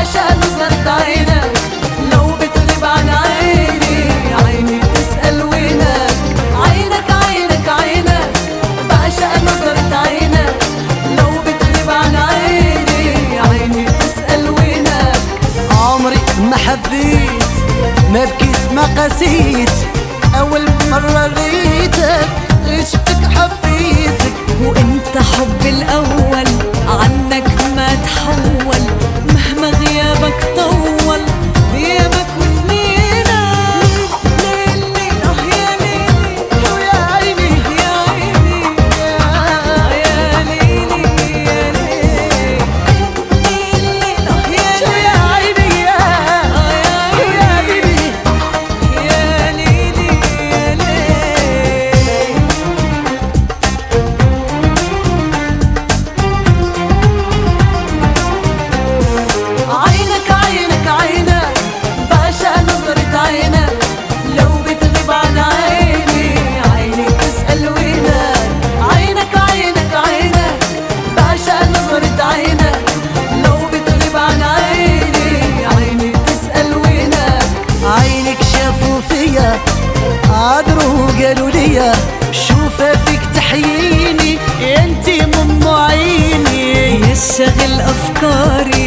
بعشق نظرة عينك لو بتغيب عن عيني، عيني تسأل وينك. عينك عينك عينك بعشق نظرة عينك لو بتغيب عن عيني، عيني تسأل وينك. عمري ما حبيت، ما بكيت ما قسيت، أول مرة لقيتك عشقك حبيتك. وانت حب الأول عنك ما تحول، مهما غيابك طول غيابك وسنينك. ليلي اه يا ليلي ويا عيني يا عيني يا ليلي يا ليلي. ليلي اه يا عيني يا ليلي يا ليلي يا ليلي. عينك عينك عينك بعشق نظرة عينك لو بتغيب عن عيني، عيني تسأل وينك. عينك عينك عينك بعشق نظرة عينك لو بتغيب عن عيني، عيني تسأل وينك. عينك شافوا فيا عذروا وقالوا ليا شوفها فيك تحييني، انتي ام عيني. يشغل أفكاري